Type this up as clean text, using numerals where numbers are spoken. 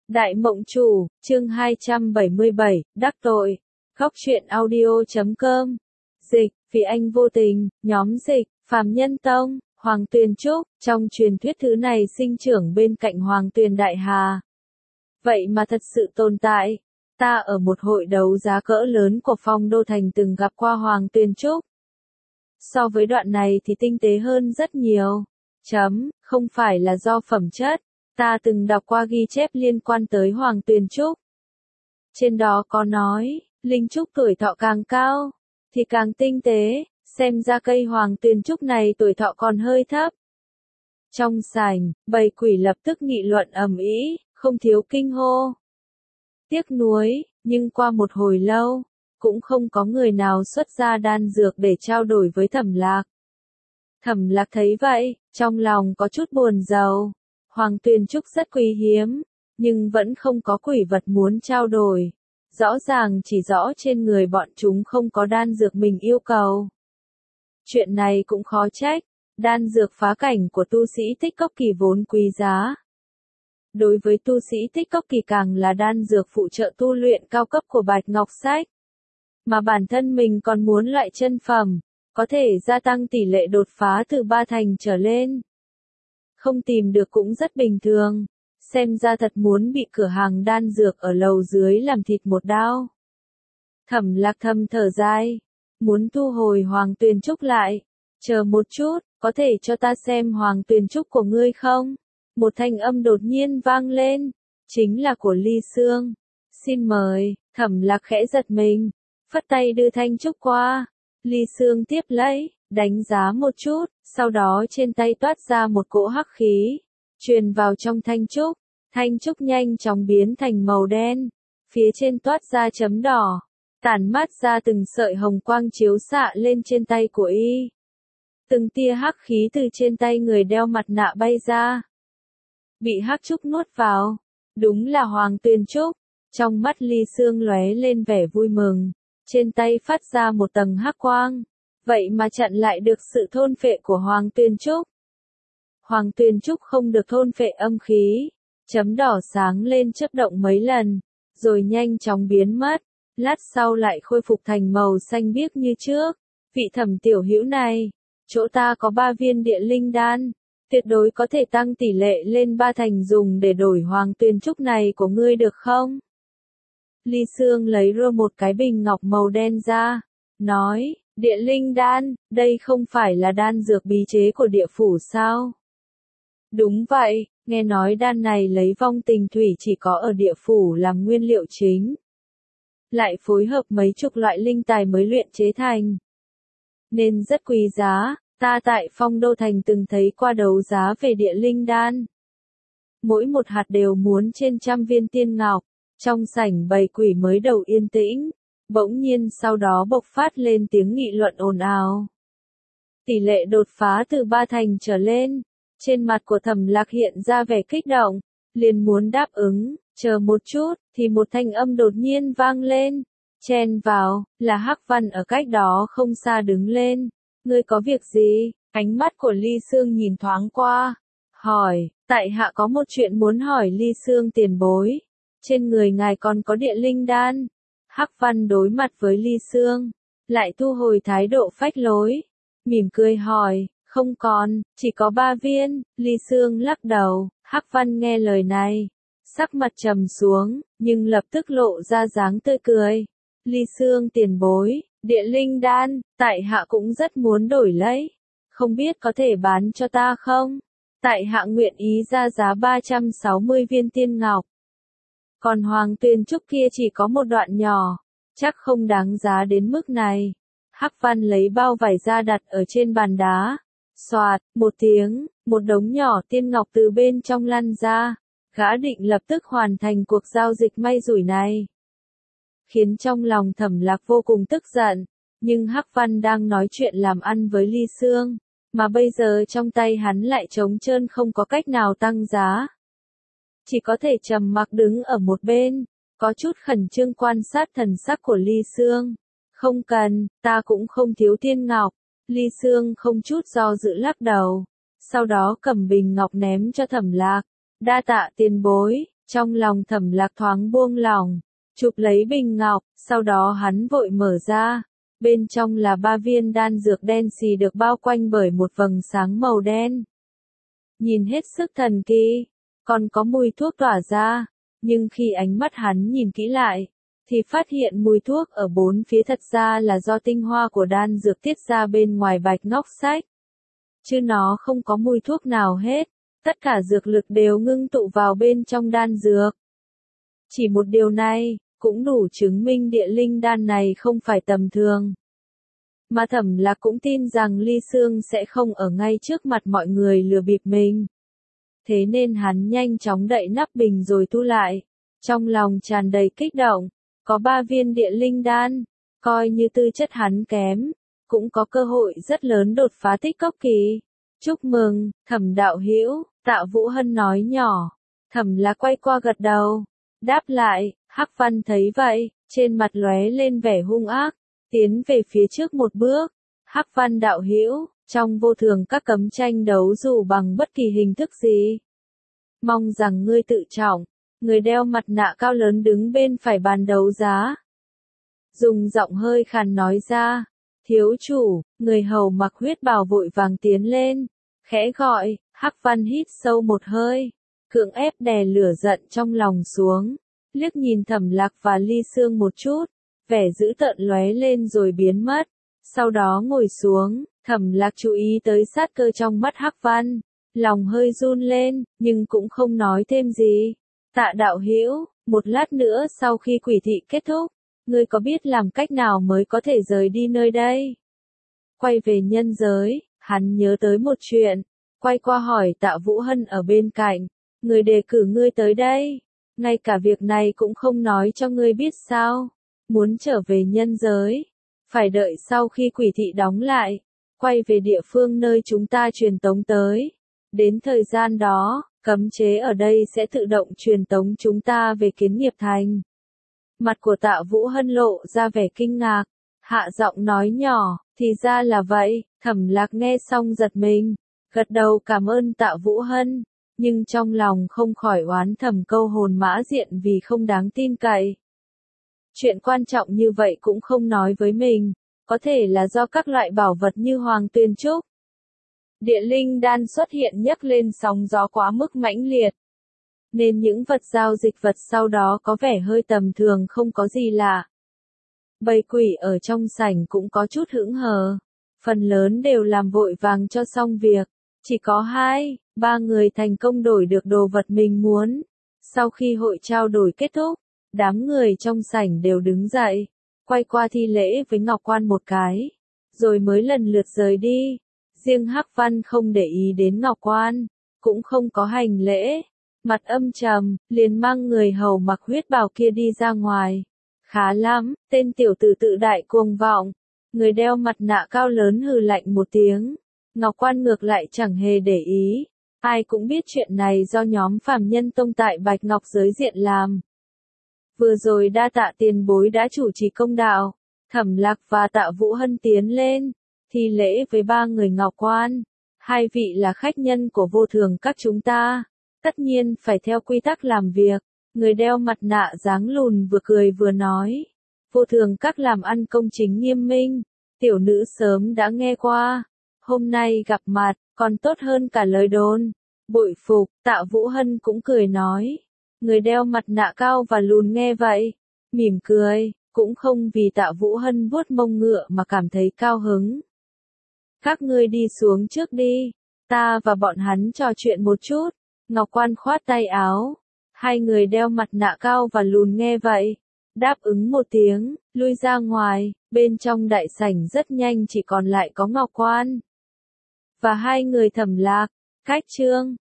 Đại Mộng Chủ, chương 277, đắc tội. Góc truyện audio.com. Dịch, vì anh vô tình, nhóm dịch, Phàm Nhân Tông, Hoàng Tuyền Trúc, trong truyền thuyết thứ này sinh trưởng bên cạnh Hoàng Tuyền Đại Hà. Vậy mà thật sự tồn tại. Ta ở một hội đấu giá cỡ lớn của Phong Đô Thành từng gặp qua Hoàng Tuyền Trúc. So với đoạn này thì tinh tế hơn rất nhiều. Không phải là do phẩm chất. Ta từng đọc qua ghi chép liên quan tới Hoàng Tuyền Trúc. Trên đó có nói, linh trúc tuổi thọ càng cao, thì càng tinh tế, xem ra cây Hoàng Tuyền Trúc này tuổi thọ còn hơi thấp. Trong sảnh, bầy quỷ lập tức nghị luận ầm ĩ, không thiếu kinh hô. Tiếc nuối, nhưng qua một hồi lâu, cũng không có người nào xuất ra đan dược để trao đổi với Thẩm Lạc. Thẩm Lạc thấy vậy, trong lòng có chút buồn rầu. Hoàng Tuyền Trúc rất quý hiếm, nhưng vẫn không có quỷ vật muốn trao đổi. Rõ ràng chỉ rõ trên người bọn chúng không có đan dược mình yêu cầu. Chuyện này cũng khó trách, đan dược phá cảnh của tu sĩ tích cốc kỳ vốn quý giá. Đối với tu sĩ tích cốc kỳ càng là đan dược phụ trợ tu luyện cao cấp của Bạch Ngọc Sách. Mà bản thân mình còn muốn loại chân phẩm, có thể gia tăng tỷ lệ đột phá từ 3 thành trở lên. Không tìm được cũng rất bình thường, xem ra thật muốn bị cửa hàng đan dược ở lầu dưới làm thịt một đao. Thẩm Lạc thầm thở dài, muốn thu hồi Hoàng Tuyền Trúc lại. Chờ một chút, có thể cho ta xem Hoàng Tuyền Trúc của ngươi không? Một thanh âm đột nhiên vang lên, chính là của Ly Sương. Xin mời. Thẩm Lạc khẽ giật mình, phất tay đưa thanh trúc qua. Ly Sương tiếp lấy, đánh giá một chút, sau đó trên tay toát ra một cỗ hắc khí, truyền vào trong thanh trúc nhanh chóng biến thành màu đen, phía trên toát ra chấm đỏ, tản mát ra từng sợi hồng quang chiếu xạ lên trên tay của y. Từng tia hắc khí từ trên tay người đeo mặt nạ bay ra, bị hắc trúc nuốt vào, đúng là Hoàng Tuyền Trúc. Trong mắt Ly Sương lóe lên vẻ vui mừng, trên tay phát ra một tầng hắc quang. Vậy mà chặn lại được sự thôn phệ của Hoàng Tuyền Trúc. Hoàng Tuyền Trúc không được thôn phệ âm khí, chấm đỏ sáng lên chớp động mấy lần, rồi nhanh chóng biến mất, lát sau lại khôi phục thành màu xanh biếc như trước. Vị Thẩm tiểu hữu này, chỗ ta có 3 viên địa linh đan, tuyệt đối có thể tăng tỷ lệ lên 3 thành dùng để đổi Hoàng Tuyền Trúc này của ngươi được không? Ly Sương lấy ra một cái bình ngọc màu đen ra, nói. Địa linh đan, đây không phải là đan dược bí chế của địa phủ sao? Đúng vậy, nghe nói đan này lấy vong tình thủy chỉ có ở địa phủ làm nguyên liệu chính. Lại phối hợp mấy chục loại linh tài mới luyện chế thành. Nên rất quý giá, ta tại Phong Đô Thành từng thấy qua đấu giá về địa linh đan. Mỗi một hạt đều muốn trên 100 viên tiên ngọc, trong sảnh bầy quỷ mới đầu yên tĩnh. Bỗng nhiên sau đó bộc phát lên tiếng nghị luận ồn ào. Tỷ lệ đột phá từ 3 thành trở lên, trên mặt của Thẩm Lạc hiện ra vẻ kích động, liền muốn đáp ứng, chờ một chút, thì một thanh âm đột nhiên vang lên, chen vào, là Hắc Văn ở cách đó không xa đứng lên. Ngươi có việc gì? Ánh mắt của Ly Sương nhìn thoáng qua, hỏi, tại hạ có một chuyện muốn hỏi Ly Sương tiền bối, trên người ngài còn có địa linh đan? Hắc Văn đối mặt với Ly Sương, lại thu hồi thái độ phách lối, mỉm cười hỏi, không còn, chỉ có 3 viên. Ly Sương lắc đầu. Hắc Văn nghe lời này, sắc mặt trầm xuống, nhưng lập tức lộ ra dáng tươi cười. Ly Sương tiền bối, địa linh đan, tại hạ cũng rất muốn đổi lấy, không biết có thể bán cho ta không? Tại hạ nguyện ý ra giá 360 viên tiên ngọc. Còn Hoàng Tuyền Trúc kia chỉ có một đoạn nhỏ, chắc không đáng giá đến mức này. Hắc Văn lấy bao vải ra đặt ở trên bàn đá. Xoạt, một tiếng, một đống nhỏ tiên ngọc từ bên trong lăn ra. Gã định lập tức hoàn thành cuộc giao dịch may rủi này. Khiến trong lòng Thẩm Lạc vô cùng tức giận, nhưng Hắc Văn đang nói chuyện làm ăn với Ly Sương, mà bây giờ trong tay hắn lại trống trơn không có cách nào tăng giá. Chỉ có thể trầm mặc đứng ở một bên, có chút khẩn trương quan sát thần sắc của Ly Sương. Không cần, ta cũng không thiếu tiên ngọc. Ly Sương không chút do dự lắc đầu, sau đó cầm bình ngọc ném cho Thẩm Lạc. Đa tạ tiền bối, Trong lòng Thẩm Lạc thoáng buông lỏng, chụp lấy bình ngọc, sau đó hắn vội mở ra. Bên trong là 3 viên đan dược đen xì được bao quanh bởi một vầng sáng màu đen. Nhìn hết sức thần kỳ, còn có mùi thuốc tỏa ra, nhưng khi ánh mắt hắn nhìn kỹ lại, thì phát hiện mùi thuốc ở bốn phía thật ra là do tinh hoa của đan dược tiết ra bên ngoài bạch ngọc sách. Chứ nó không có mùi thuốc nào hết, tất cả dược lực đều ngưng tụ vào bên trong đan dược. Chỉ một điều này, cũng đủ chứng minh địa linh đan này không phải tầm thường. Mà Thẩm Lạc cũng tin rằng Ly Sương sẽ không ở ngay trước mặt mọi người lừa bịp mình. Thế nên hắn nhanh chóng đậy nắp bình rồi thu lại. Trong lòng tràn đầy kích động, có 3 viên địa linh đan, coi như tư chất hắn kém, cũng có cơ hội rất lớn đột phá tích cốc kỳ. Chúc mừng, Thẩm đạo hữu, Tạ Vũ Hân nói nhỏ. Thẩm Lạc quay qua gật đầu, đáp lại. Hắc Văn thấy vậy, trên mặt lóe lên vẻ hung ác, tiến về phía trước một bước. Hắc Văn đạo hữu, trong vô thường các cấm tranh đấu dù bằng bất kỳ hình thức gì. Mong rằng ngươi tự trọng. Người đeo mặt nạ cao lớn đứng bên phải bàn đấu giá. Dùng giọng hơi khàn nói ra. Thiếu chủ, người hầu mặc huyết bào vội vàng tiến lên. Khẽ gọi, Hắc Văn hít sâu một hơi. Cưỡng ép đè lửa giận trong lòng xuống. Liếc nhìn Thẩm Lạc và Ly Sương một chút. Vẻ dữ tợn lóe lên rồi biến mất. Sau đó ngồi xuống, Thẩm Lạc chú ý tới sát cơ trong mắt Hắc Văn. Lòng hơi run lên, nhưng cũng không nói thêm gì. Tạ đạo hữu, một lát nữa sau khi quỷ thị kết thúc, ngươi có biết làm cách nào mới có thể rời đi nơi đây? Quay về nhân giới, hắn nhớ tới một chuyện, quay qua hỏi Tạ Vũ Hân ở bên cạnh, người đề cử ngươi tới đây, ngay cả việc này cũng không nói cho ngươi biết sao? Muốn trở về nhân giới, phải đợi sau khi quỷ thị đóng lại, quay về địa phương nơi chúng ta truyền tống tới. Đến thời gian đó, cấm chế ở đây sẽ tự động truyền tống chúng ta về Kiến Nghiệp Thành. Mặt của Tạ Vũ Hân lộ ra vẻ kinh ngạc, hạ giọng nói nhỏ, thì ra là vậy. Thẩm Lạc nghe xong giật mình, gật đầu cảm ơn Tạ Vũ Hân, nhưng trong lòng không khỏi oán thầm câu hồn mã diện vì không đáng tin cậy. Chuyện quan trọng như vậy cũng không nói với mình, có thể là do các loại bảo vật như Hoàng Tuyền Trúc. Địa linh đan xuất hiện nhấc lên sóng gió quá mức mãnh liệt. Nên những vật giao dịch vật sau đó có vẻ hơi tầm thường không có gì lạ. Bầy quỷ ở trong sảnh cũng có chút hững hờ. Phần lớn đều làm vội vàng cho xong việc. Chỉ có 2-3 người thành công đổi được đồ vật mình muốn. Sau khi hội trao đổi kết thúc, đám người trong sảnh đều đứng dậy, quay qua thi lễ với Ngọc Quan một cái, rồi mới lần lượt rời đi. Riêng Hắc Văn không để ý đến Ngọc Quan, cũng không có hành lễ, mặt âm trầm, liền mang người hầu mặc huyết bào kia đi ra ngoài. Khá lắm, tên tiểu tử tự đại cuồng vọng. Người đeo mặt nạ cao lớn hừ lạnh một tiếng. Ngọc Quan ngược lại chẳng hề để ý. Ai cũng biết chuyện này do nhóm Phàm Nhân Tông tại Bạch Ngọc giới diện làm. Vừa rồi đa tạ tiền bối đã chủ trì công đạo. Thẩm Lạc và Tạ Vũ Hân tiến lên, thi lễ với 3 người Ngọc Quan. 2 vị là khách nhân của vô thường các chúng ta, tất nhiên phải theo quy tắc làm việc. Người đeo mặt nạ dáng lùn vừa cười vừa nói, vô thường các làm ăn công chính nghiêm minh, tiểu nữ sớm đã nghe qua, hôm nay gặp mặt, còn tốt hơn cả lời đồn. Bội phục, Tạ Vũ Hân cũng cười nói. Người đeo mặt nạ cao và lùn nghe vậy, mỉm cười, cũng không vì Tạ Vũ Hân vuốt mông ngựa mà cảm thấy cao hứng. Các ngươi đi xuống trước đi, ta và bọn hắn trò chuyện một chút. Ngọc Quan khoát tay áo. 2 người đeo mặt nạ cao và lùn nghe vậy, đáp ứng một tiếng, lui ra ngoài. Bên trong đại sảnh rất nhanh chỉ còn lại có Ngọc Quan và 2 người Thẩm Lạc. Cách chương